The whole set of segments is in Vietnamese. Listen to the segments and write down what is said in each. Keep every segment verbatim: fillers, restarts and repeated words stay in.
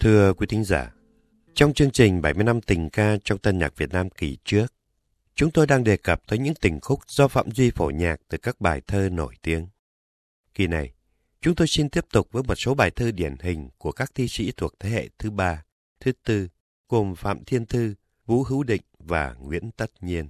Thưa quý thính giả, trong chương trình bảy mươi năm tình ca trong tân nhạc Việt Nam kỳ trước, chúng tôi đang đề cập tới những tình khúc do Phạm Duy phổ nhạc từ các bài thơ nổi tiếng. Kỳ này, chúng tôi xin tiếp tục với một số bài thơ điển hình của các thi sĩ thuộc thế hệ thứ ba, thứ tư, gồm Phạm Thiên Thư, Vũ Hữu Định và Nguyễn Tất Nhiên.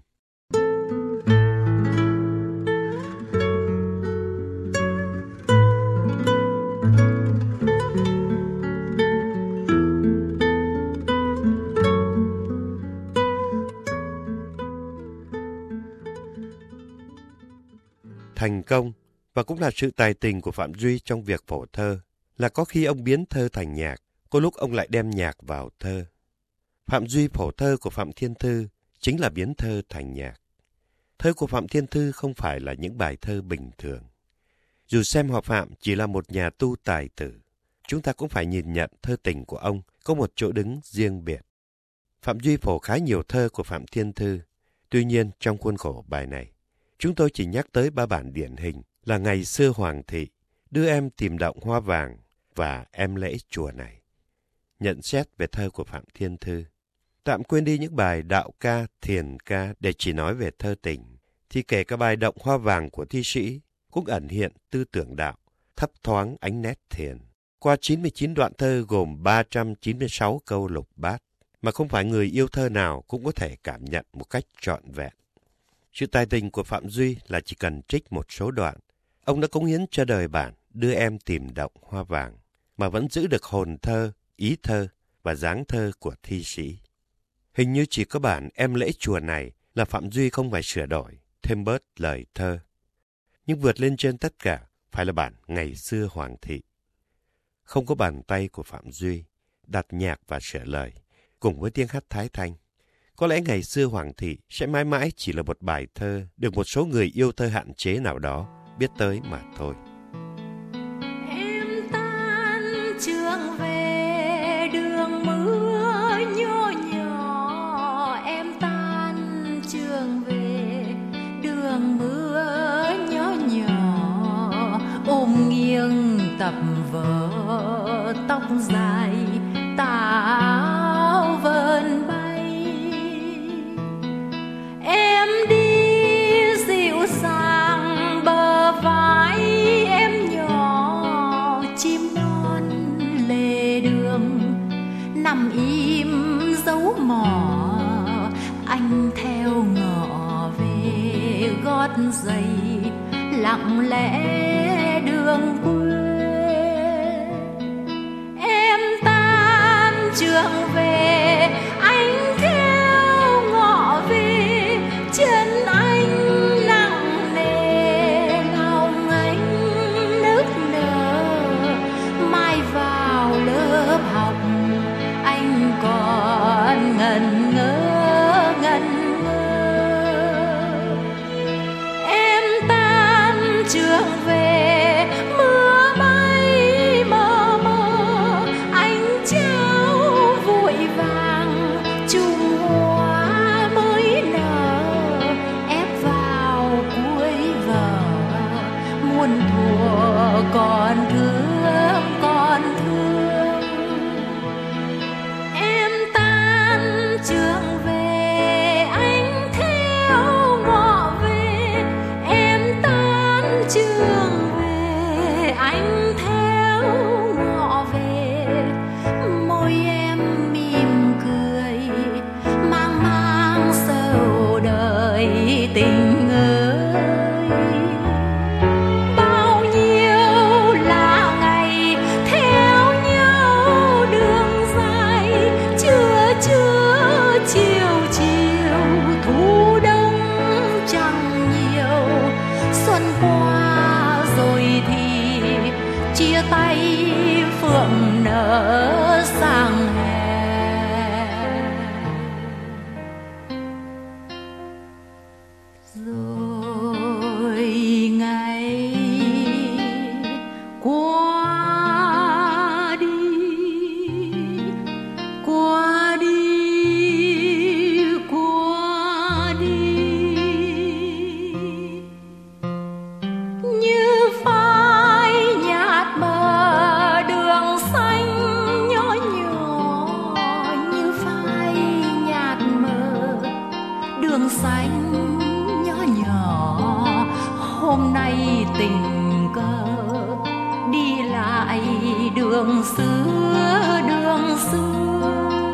Thành công, và cũng là sự tài tình của Phạm Duy trong việc phổ thơ, là có khi ông biến thơ thành nhạc, có lúc ông lại đem nhạc vào thơ. Phạm Duy phổ thơ của Phạm Thiên Thư chính là biến thơ thành nhạc. Thơ của Phạm Thiên Thư không phải là những bài thơ bình thường. Dù xem họ Phạm chỉ là một nhà tu tài tử, chúng ta cũng phải nhìn nhận thơ tình của ông có một chỗ đứng riêng biệt. Phạm Duy phổ khá nhiều thơ của Phạm Thiên Thư, tuy nhiên trong khuôn khổ bài này, chúng tôi chỉ nhắc tới ba bản điển hình là Ngày xưa Hoàng thị, Đưa em tìm động hoa vàng và Em lễ chùa này. Nhận xét về thơ của Phạm Thiên Thư. Tạm quên đi những bài đạo ca, thiền ca để chỉ nói về thơ tình, thì kể cả bài Động hoa vàng của thi sĩ cũng ẩn hiện tư tưởng đạo, thấp thoáng ánh nét thiền. Qua chín mươi chín đoạn thơ gồm ba trăm chín mươi sáu câu lục bát, mà không phải người yêu thơ nào cũng có thể cảm nhận một cách trọn vẹn. Sự tài tình của Phạm Duy là chỉ cần trích một số đoạn, ông đã cống hiến cho đời bản Đưa em tìm động hoa vàng, mà vẫn giữ được hồn thơ, ý thơ và dáng thơ của thi sĩ. Hình như chỉ có bản Em lễ chùa này là Phạm Duy không phải sửa đổi, thêm bớt lời thơ. Nhưng vượt lên trên tất cả phải là bản Ngày xưa Hoàng thị. Không có bàn tay của Phạm Duy, đặt nhạc và sửa lời, cùng với tiếng hát Thái Thanh. Có lẽ Ngày xưa Hoàng thị sẽ mãi mãi chỉ là một bài thơ được một số người yêu thơ hạn chế nào đó biết tới mà thôi. Em tan trường về đường mưa nhỏ nhỏ, em tan trường về đường mưa nhỏ nhỏ, ôm nghiêng tập vở tóc dài táo vờn bay. Em đi dịu dàng bờ vai em nhỏ, chim non lề đường nằm im dấu mỏ, anh theo ngõ về gót giày lặng lẽ đường quê. Em tan trường về anh theo ngõ về, chân anh nặng nề lòng anh nức nở, mai vào lớp học anh còn ngần ngơ ngần ngơ. Em tan trường về mưa bay mờ mờ, anh trao vội vàng chùm hoa mới nở, ép vào cuối vở muôn thuở còn thương còn thương. Em tan trường về anh theo ngõ về, em tan trường về anh theo ngõ về, môi em mỉm cười mang mang sầu đời tình ơi. Bao nhiêu là ngày theo nhau đường dài, trưa trưa chiều chiều thu đông chẳng nhiều, xuân qua rồi thì chia tay phượng nở sang hè. Rồi ngày qua đi, qua đi, qua đi, như phai nhạt mờ đường xanh nhỏ đường xưa, đường xưa.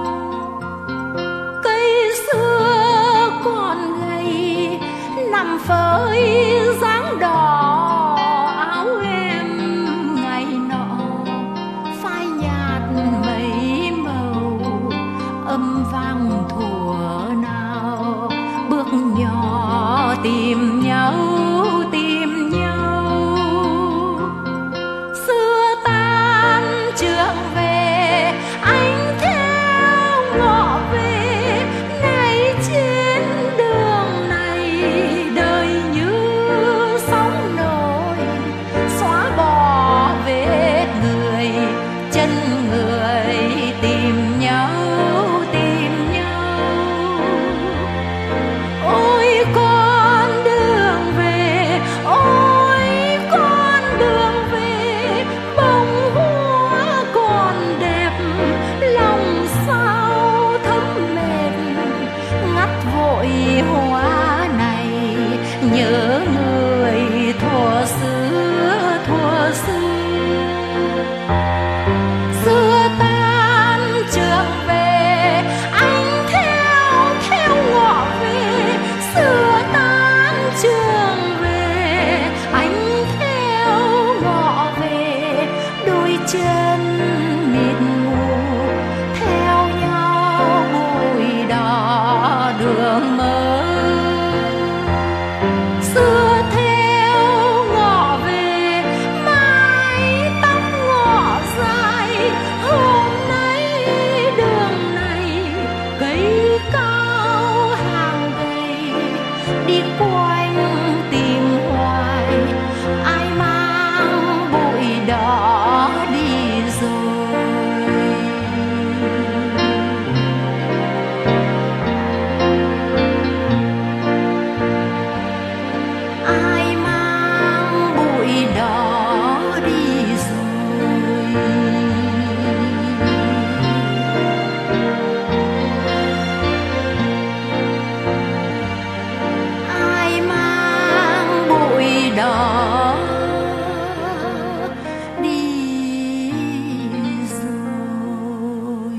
Cây xưa còn gầy nằm phơi dáng đỏ áo em ngày nọ, phai nhạt mấy màu âm vang thuở nào, bước nhỏ tìm nhau, tìm nhau. Xưa tan trường về, anh theo ngõ về, nay trên đường này đời như sóng nổi, xóa bỏ vết người, chân người tìm nhau, tìm nhau. Ôi con đường về, ôi con đường về, bông hoa còn đẹp, lòng sao thấm mệt, ngắt vội hoa này, nhớ người thuở xưa, thuở xưa. Xưa tan trường về, anh theo theo ngõ về, xưa tan trường về, anh theo ngõ về, đôi chân mịt mù theo nhau bụi đỏ đường mơ. Xưa theo ngõ về, mái tóc ngõ dài, hôm nay đường này cây cao hàng gầy, đi quanh tìm hoài, ai mang bụi đỏ đi rồi. Ai mang bụi đỏ đi rồi. Ai mang bụi đỏ đi rồi.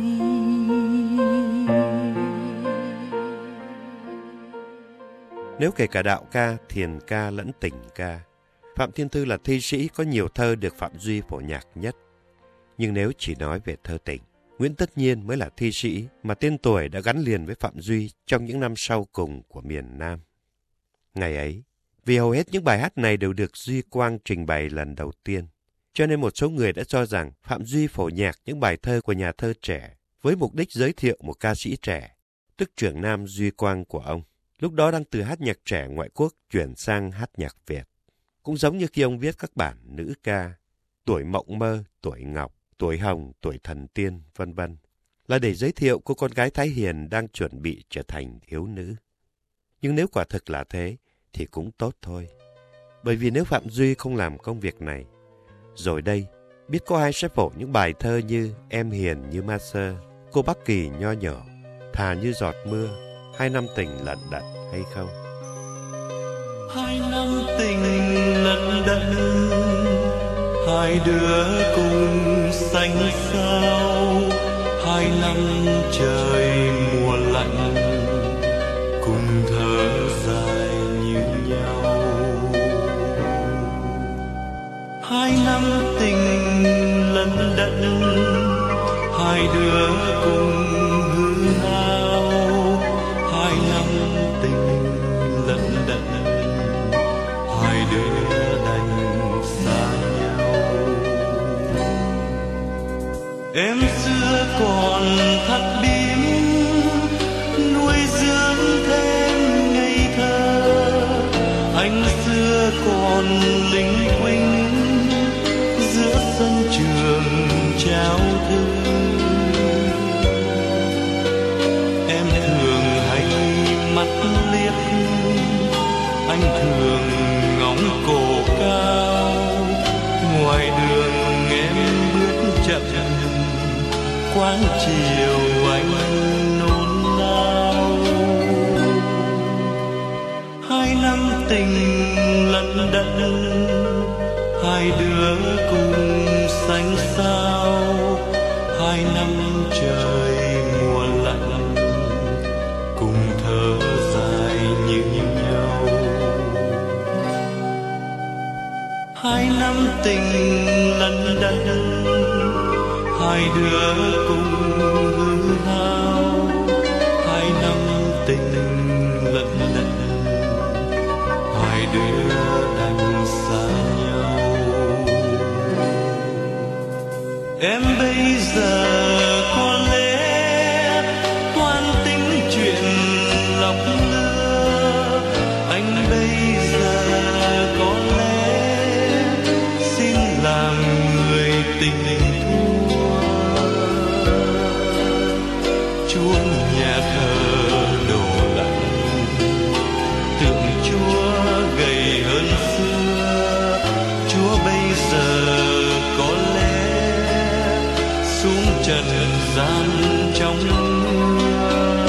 Nếu kể cả đạo ca, thiền ca lẫn tình ca, Phạm Thiên Thư là thi sĩ có nhiều thơ được Phạm Duy phổ nhạc nhất. Nhưng nếu chỉ nói về thơ tình, Nguyễn Tất Nhiên mới là thi sĩ mà tên tuổi đã gắn liền với Phạm Duy trong những năm sau cùng của miền Nam. Ngày ấy, vì hầu hết những bài hát này đều được Duy Quang trình bày lần đầu tiên, cho nên một số người đã cho rằng Phạm Duy phổ nhạc những bài thơ của nhà thơ trẻ với mục đích giới thiệu một ca sĩ trẻ, tức trưởng nam Duy Quang của ông. Lúc đó đang từ hát nhạc trẻ ngoại quốc chuyển sang hát nhạc Việt. Cũng giống như khi ông viết các bản nữ ca, Tuổi Mộng Mơ, Tuổi Ngọc, Tuổi Hồng, Tuổi Thần Tiên, vân vân, là để giới thiệu cô con gái Thái Hiền đang chuẩn bị trở thành thiếu nữ. Nhưng nếu quả thực là thế, thì cũng tốt thôi. Bởi vì nếu Phạm Duy không làm công việc này, rồi đây, biết có ai sẽ phổ những bài thơ như Em Hiền Như Ma Sơ, Cô Bắc Kỳ Nho Nhỏ, Thà Như Giọt Mưa, Hai Năm Tình Lận Đận hay không? Hai năm tình lận đận, hai đứa cùng xanh sao. Hai năm trời mùa lạnh, cùng thở dài như nhau. Hai năm tình lận đận, hai đứa cùng hư hao. Hai năm tình lận đận, hai đứa đành xa nhau. Em xưa còn thắt bím, nuôi dưỡng thêm ngây thơ. Anh xưa còn linh quinh giữa sân trường trao thư. Em thường hay mắt liếc, anh thường ngóng cổ cao. Ngoài đường em bước chậm, quán chiều anh nôn nao. Hai năm tình lận đận, hai đứa cùng xanh xao. hai năm trời mùa lạnh cùng thở dài như nhau. Hai năm tình lận đận, hai đứa cùng hư hao. Hai năm tình lận đận, hai đứa đành xa nhau. Em bây giờ có lẽ toan tính chuyện lọc lừa, anh bây giờ có lẽ xin làm người tình thua. Chuông nhà thờ đổ lặng, tượng Chúa gầy hơn xưa. Chúa bây giờ có lẽ xuống trần gian trong mưa.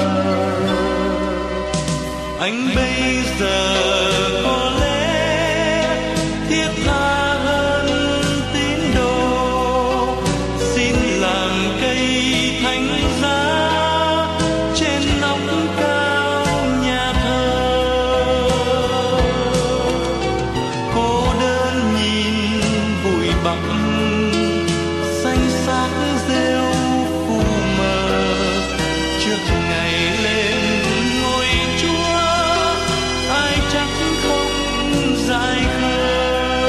Anh bây giờ có lẽ thiết tha hơn tín đồ, xin làm cây thánh giá trên nóc cao nhà thờ. Cô đơn nhìn bụi bặm xanh xác rêu phù mờ, trước ngày lên ngôi Chúa ai chắc không dài khờ.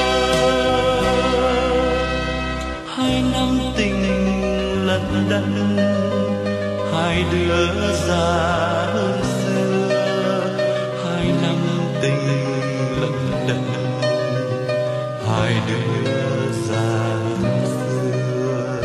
Hai năm tình lận đận, hai đứa già hơn xưa. Hai năm tình lận đận, hai đứa già hơn xưa.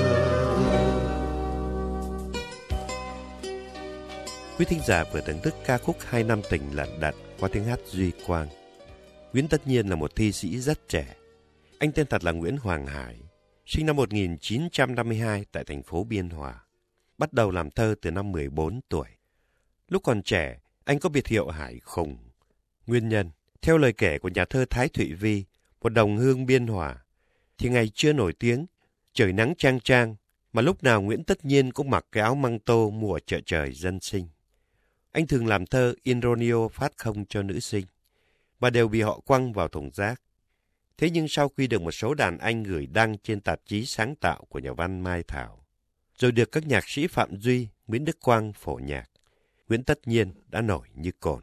Quý thính giả vừa thưởng thức ca khúc Hai năm tình lận đận qua tiếng hát Duy Quang. Nguyễn Tất Nhiên là một thi sĩ rất trẻ. Anh tên thật là Nguyễn Hoàng Hải, sinh năm một nghìn chín trăm năm mươi hai tại thành phố Biên Hòa. Bắt đầu làm thơ từ năm mười bốn tuổi. Lúc còn trẻ, anh có biệt hiệu Hải Khùng. Nguyên nhân, theo lời kể của nhà thơ Thái Thụy Vi, một đồng hương Biên Hòa, thì ngày chưa nổi tiếng, trời nắng chang chang, mà lúc nào Nguyễn Tất Nhiên cũng mặc cái áo măng tô mùa chợ trời dân sinh. Anh thường làm thơ ironio phát không cho nữ sinh, và đều bị họ quăng vào thùng rác. Thế nhưng sau khi được một số đàn anh gửi đăng trên tạp chí sáng tạo của nhà văn Mai Thảo, rồi được các nhạc sĩ Phạm Duy, Nguyễn Đức Quang phổ nhạc, Nguyễn Tất Nhiên đã nổi như cồn.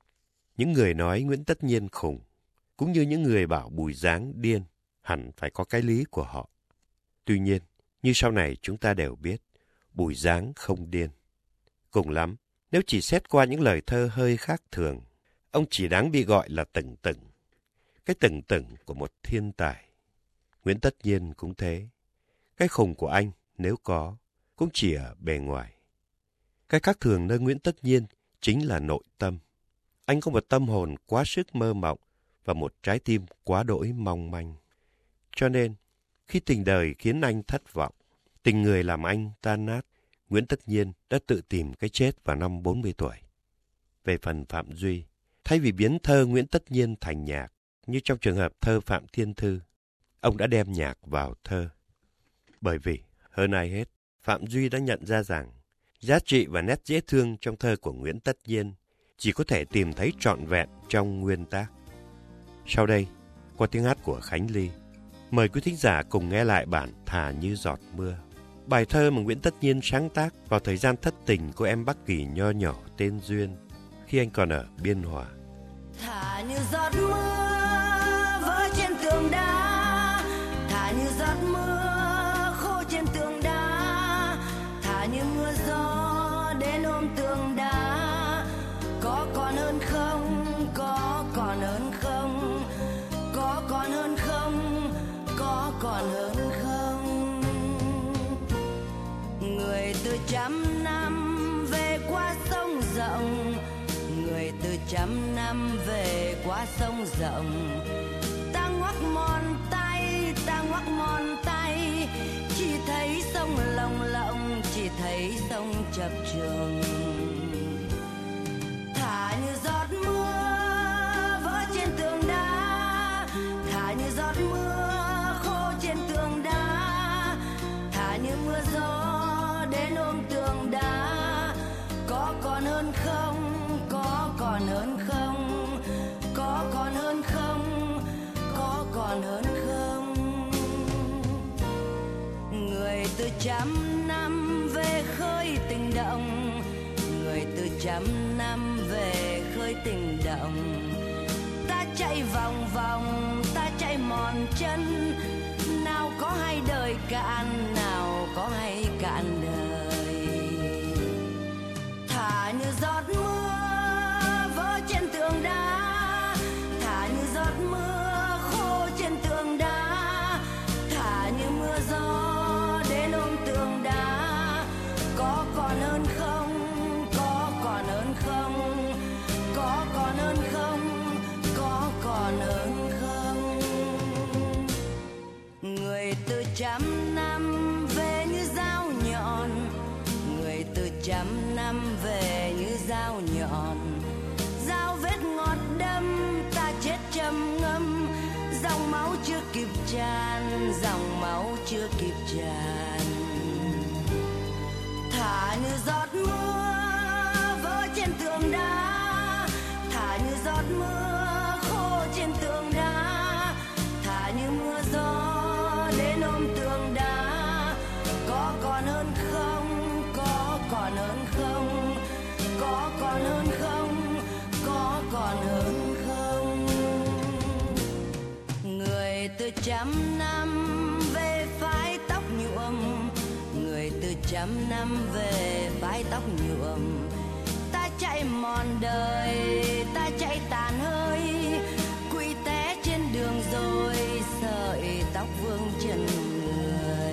Những người nói Nguyễn Tất Nhiên khùng, cũng như những người bảo Bùi Giáng điên, hẳn phải có cái lý của họ. Tuy nhiên, như sau này chúng ta đều biết, Bùi Giáng không điên. Cùng lắm, nếu chỉ xét qua những lời thơ hơi khác thường, ông chỉ đáng bị gọi là tửng tửng. Cái tửng tửng của một thiên tài. Nguyễn Tất Nhiên cũng thế. Cái khùng của anh, nếu có, cũng chỉ ở bề ngoài. Cái khác thường nơi Nguyễn Tất Nhiên chính là nội tâm. Anh có một tâm hồn quá sức mơ mộng và một trái tim quá đỗi mong manh. Cho nên, khi tình đời khiến anh thất vọng, tình người làm anh tan nát, Nguyễn Tất Nhiên đã tự tìm cái chết vào năm bốn mươi tuổi. Về phần Phạm Duy, thay vì biến thơ Nguyễn Tất Nhiên thành nhạc, như trong trường hợp thơ Phạm Thiên Thư, ông đã đem nhạc vào thơ. Bởi vì, hơn ai hết, Phạm Duy đã nhận ra rằng giá trị và nét dễ thương trong thơ của Nguyễn Tất Nhiên chỉ có thể tìm thấy trọn vẹn trong nguyên tác. Sau đây, qua tiếng hát của Khánh Ly, mời quý thính giả cùng nghe lại bản Thà Như Giọt Mưa, bài thơ mà Nguyễn Tất Nhiên sáng tác vào thời gian thất tình của em Bắc Kỳ nho nhỏ tên Duyên, khi anh còn ở Biên Hòa. Thả như giọt mưa vỡ trên tường đá, thả như giọt mưa khô trên tường đá, thả như mưa gió đến ôm tường đá. Có còn hơn không, có còn hơn không, có còn hơn không, có còn hơn không. Người từ trăm năm về qua sông rộng, người từ trăm năm về qua sông rộng. Ta ngoắc mòn tay, ta ngoắc mòn tay, chỉ thấy sông lồng lộng, chỉ thấy sông chập chờn. Thả như giọt mưa vỡ trên tường đá, thả như giọt mưa khô trên tường đá, thả như mưa gió từ trăm năm về khơi tình động, người từ trăm năm về khơi tình động. Ta chạy vòng vòng, ta chạy mòn chân, nào có hay đời cạn, nào có hay cạn đời. Thả như giọt mưa vỡ trên tường đá, thả như giọt mưa khô trên tường đá, thả như mưa gió đến ôm tường đá. Có còn hơn không, có còn hơn không, có còn hơn không, có còn hơn không. Người từ trăm năm về như dao nhọn, người từ trăm năm về như dao nhọn. Dao vết ngọt đâm, ta chết châm ngâm, dòng máu chưa kịp tràn, dòng máu chưa kịp tràn. Thả như giọt mưa vỡ trên tường đá, thả như giọt mưa khô trên tường đá, thả như mưa gió đến ôm tường đá. Có còn hơn không, có còn hơn không, có còn hơn không, có còn hơn không. Người từ trăm năm về phái tóc nhuộm, người từ trăm năm về phái tóc nhuộm. Ta chạy mòn đời, ta chạy tàn hơi, quỵ té trên đường rồi sợi tóc vương chân người.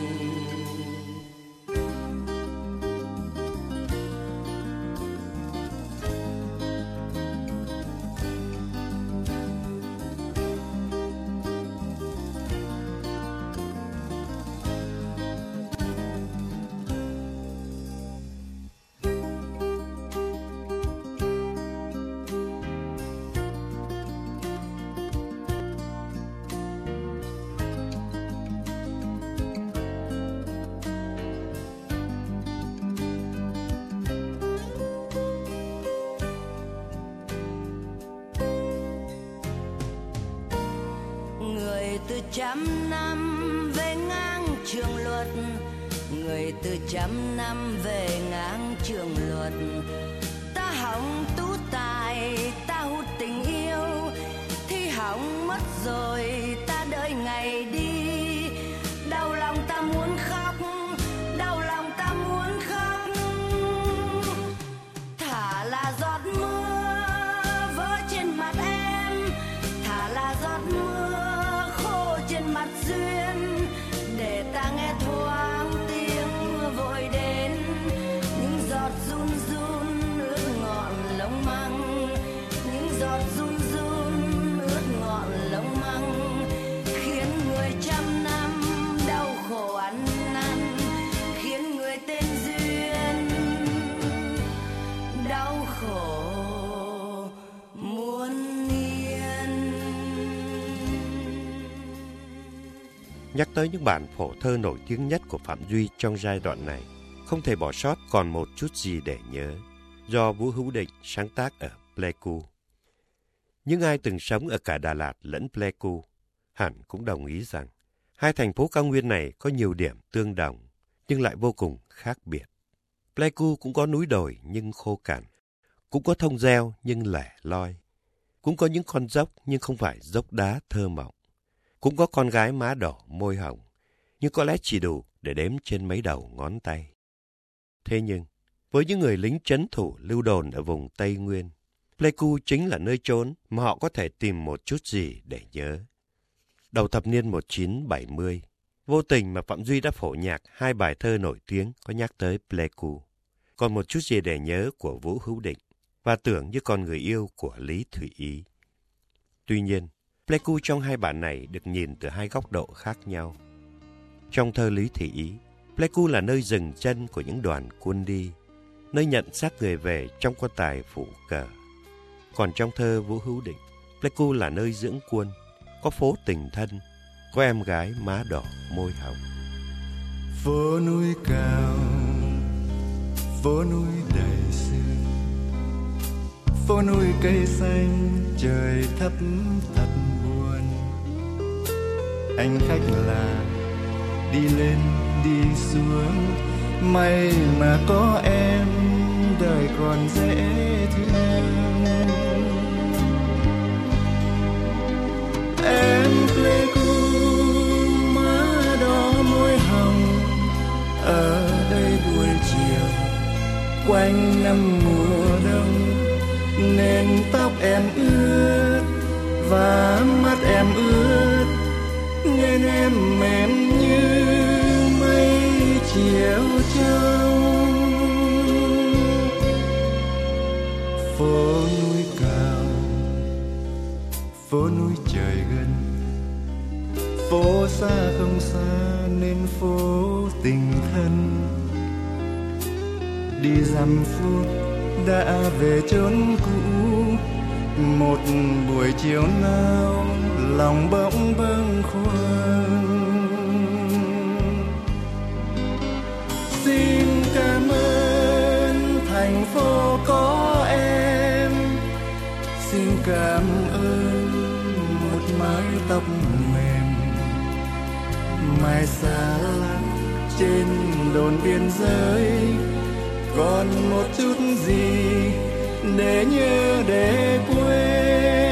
Từ trăm năm về ngang trường luật, người từ trăm năm về ngang trường luật. Ta hỏng tú tài, ta hút tình yêu, thì hỏng mất rồi ta đợi ngày đi. Đau lòng ta muốn khóc, đau lòng ta muốn khóc. Thả là giọt mưa vỡ trên mặt em, thả là giọt mưa trên mặt duyên, để ta nghe thoáng tiếng mưa vội đến. Những giọt run run ướt ngọn lông măng, những giọt run run ướt ngọn lông măng, khiến người trăm năm đau khổ ăn năn, khiến người tên duyên đau khổ muôn. Nhắc tới những bản phổ thơ nổi tiếng nhất của Phạm Duy trong giai đoạn này, không thể bỏ sót Còn Một Chút Gì Để Nhớ, do Vũ Hữu Định sáng tác ở Pleiku. Những ai từng sống ở cả Đà Lạt lẫn Pleiku hẳn cũng đồng ý rằng hai thành phố cao nguyên này có nhiều điểm tương đồng, nhưng lại vô cùng khác biệt. Pleiku cũng có núi đồi nhưng khô cằn, cũng có thông reo nhưng lẻ loi, cũng có những con dốc nhưng không phải dốc đá thơ mộng, cũng có con gái má đỏ môi hồng, nhưng có lẽ chỉ đủ để đếm trên mấy đầu ngón tay. Thế nhưng, với những người lính trấn thủ lưu đồn ở vùng Tây Nguyên, Pleiku chính là nơi chốn mà họ có thể tìm một chút gì để nhớ. Đầu thập niên một nghìn chín trăm bảy mươi, vô tình mà Phạm Duy đã phổ nhạc hai bài thơ nổi tiếng có nhắc tới Pleiku, Còn Một Chút Gì Để Nhớ của Vũ Hữu Định và Tưởng Như Con Người Yêu của Lý Thủy Ý. Tuy nhiên, Pleiku trong hai bản này được nhìn từ hai góc độ khác nhau. Trong thơ Lý Thủy Ý, Pleiku là nơi dừng chân của những đoàn quân đi, nơi nhận xác người về trong quan tài phủ cờ. Còn trong thơ Vũ Hữu Định, Pleiku là nơi dưỡng quân, có phố tình thân, có em gái má đỏ môi hồng. Phố núi cao, phố núi đầy sương, phố núi cây xanh, trời thấp thật buồn. Anh khách là đi lên đi xuống, may mà có em đời còn dễ thương. Em Pleiku má đỏ môi hồng, ở đây buổi chiều quanh năm mùa đông, nên tóc em ướt và mắt em ướt, nên em mềm như mây chiều trong. Phố núi cao, phố núi trời gần, phố xa không xa nên phố tình thân. Đi dăm phút đã về chốn cũ, một buổi chiều nào lòng bỗng bâng khuâng. Xin cảm ơn thành phố có em, xin cảm ơn một mái tóc mềm, mai xa lắm trên đồn biên giới, còn một chút gì để nhớ để quên.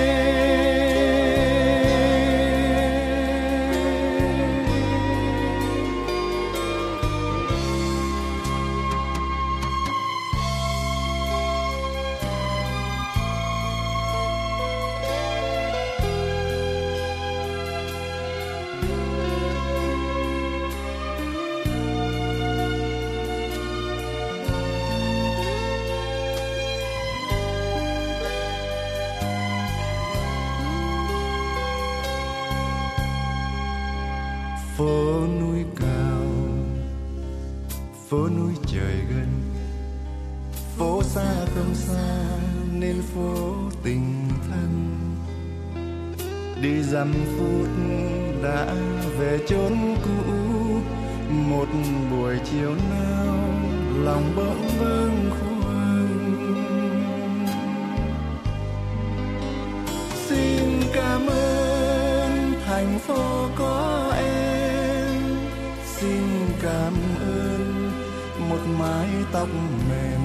Phố núi cao, phố núi trời gần, phố xa không xa nên phố tình thân. Đi dăm phút đã về chốn cũ, một buổi chiều nào lòng bỗng bâng khuâng. Xin cảm ơn thành phố có em, xin cảm ơn một mái tóc mềm,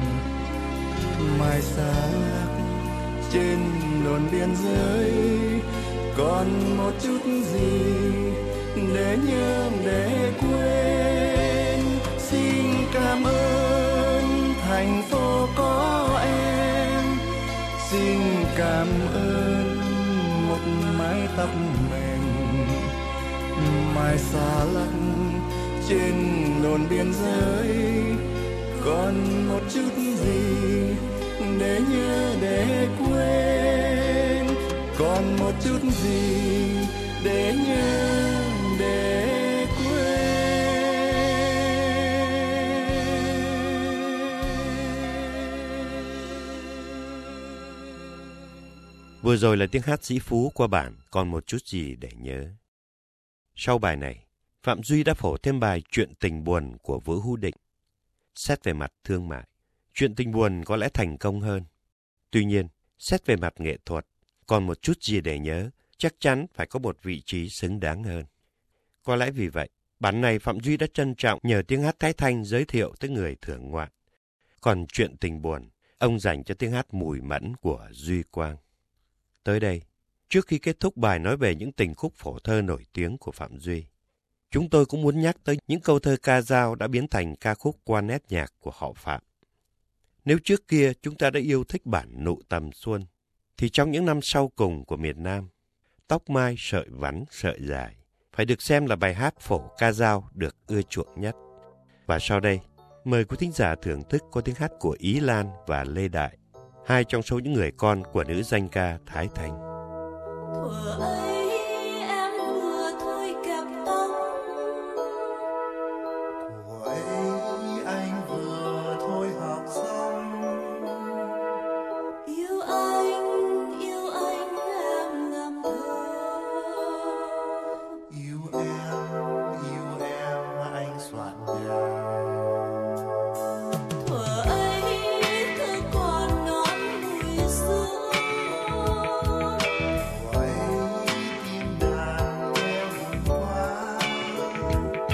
mai xa lắc trên đồn biên giới, còn một chút gì để nhớ để quên. Xin cảm ơn thành phố có em, xin cảm ơn một mái tóc mềm, mai xa lắc trên đồn biên giới, còn một chút gì để nhớ để quên, còn một chút gì để nhớ để quên. Vừa rồi là tiếng hát Sĩ Phú qua bản Còn một chút gì để nhớ. Sau bài này, Phạm Duy đã phổ thêm bài Chuyện tình buồn của Vũ Hữu Định. Xét về mặt thương mại, Chuyện tình buồn có lẽ thành công hơn. Tuy nhiên, xét về mặt nghệ thuật, Còn một chút gì để nhớ chắc chắn phải có một vị trí xứng đáng hơn. Có lẽ vì vậy, bản này Phạm Duy đã trân trọng nhờ tiếng hát Thái Thanh giới thiệu tới người thưởng ngoạn. Còn Chuyện tình buồn, ông dành cho tiếng hát Mùi Mẫn của Duy Quang. Tới đây, trước khi kết thúc bài nói về những tình khúc phổ thơ nổi tiếng của Phạm Duy, chúng tôi cũng muốn nhắc tới những câu thơ ca dao đã biến thành ca khúc qua nét nhạc của họ Phạm. Nếu trước kia chúng ta đã yêu thích bản Nụ Tầm Xuân, thì trong những năm sau cùng của miền Nam, Tóc Mai Sợi Vắn Sợi Dài phải được xem là bài hát phổ ca dao được ưa chuộng nhất. Và sau đây, mời quý thính giả thưởng thức qua tiếng hát của Ý Lan và Lê Đại, hai trong số những người con của nữ danh ca Thái Thanh. Thuở ấy em vừa thôi kẹp tóc, Thuở ấy anh vừa thôi học xong, yêu anh, yêu anh em làm thơ, yêu em, yêu em anh soạn nhạc. thuở ấy thơ còn ngọt mùi sữa, Thuở ấy tim đàn nghe buồn quá,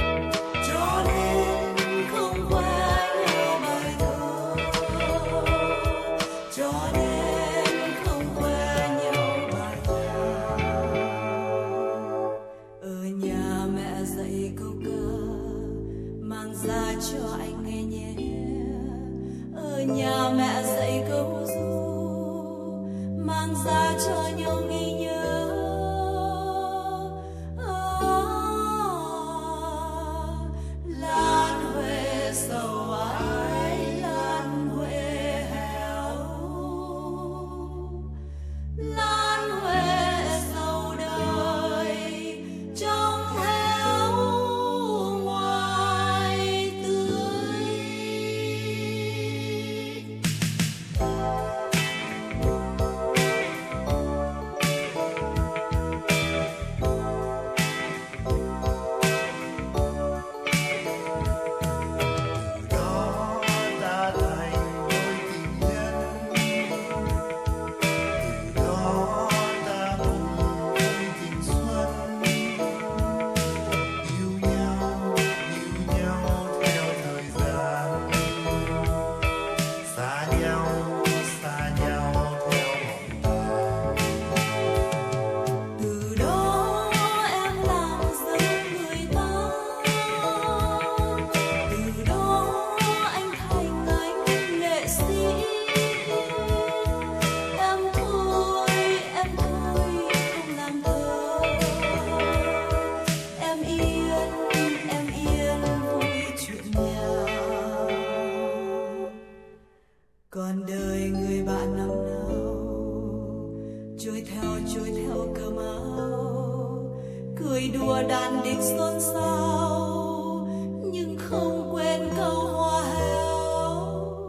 đàn địch xôn xao nhưng không quên câu hoa héo.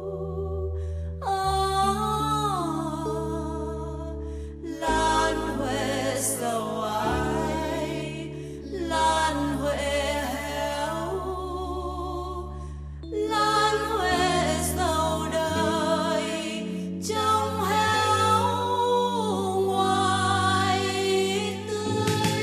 À, Lan Huệ sầu ai, Lan Huệ héo, Lan Huệ sầu đời trong héo ngoài tươi.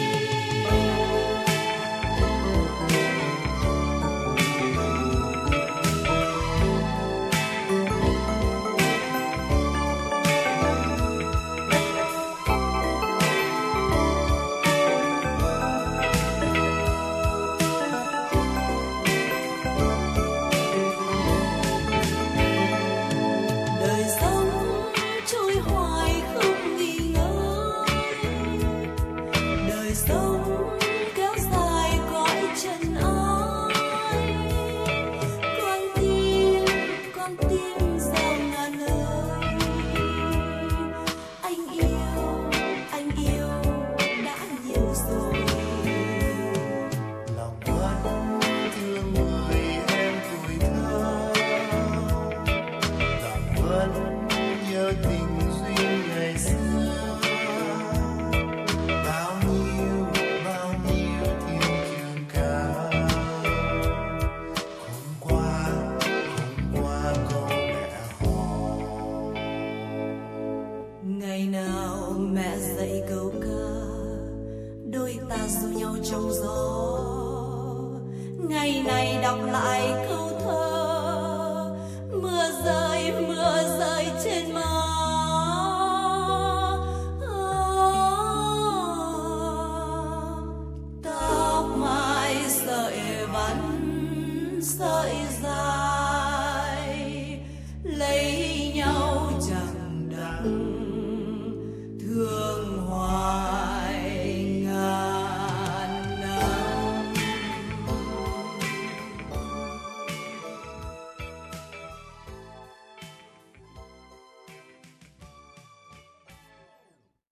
Đời sống trôi hoài không nghỉ ngơi, đời sống kéo dài cõi trần ai. Con tim, con tim gieo ngàn lời, anh yêu, anh yêu đã nhiều rồi. Lòng vẫn thương người em tuổi thơ, lòng vẫn nhớ tình duyên ngày xưa. Bao nhiêu bao nhiêu tiếng trường ca, hôm qua hôm qua câu mẹ hò. Ngày nào mẹ dạy câu ca, đôi ta ru nhau trong gió. Ngày này đọc lại câu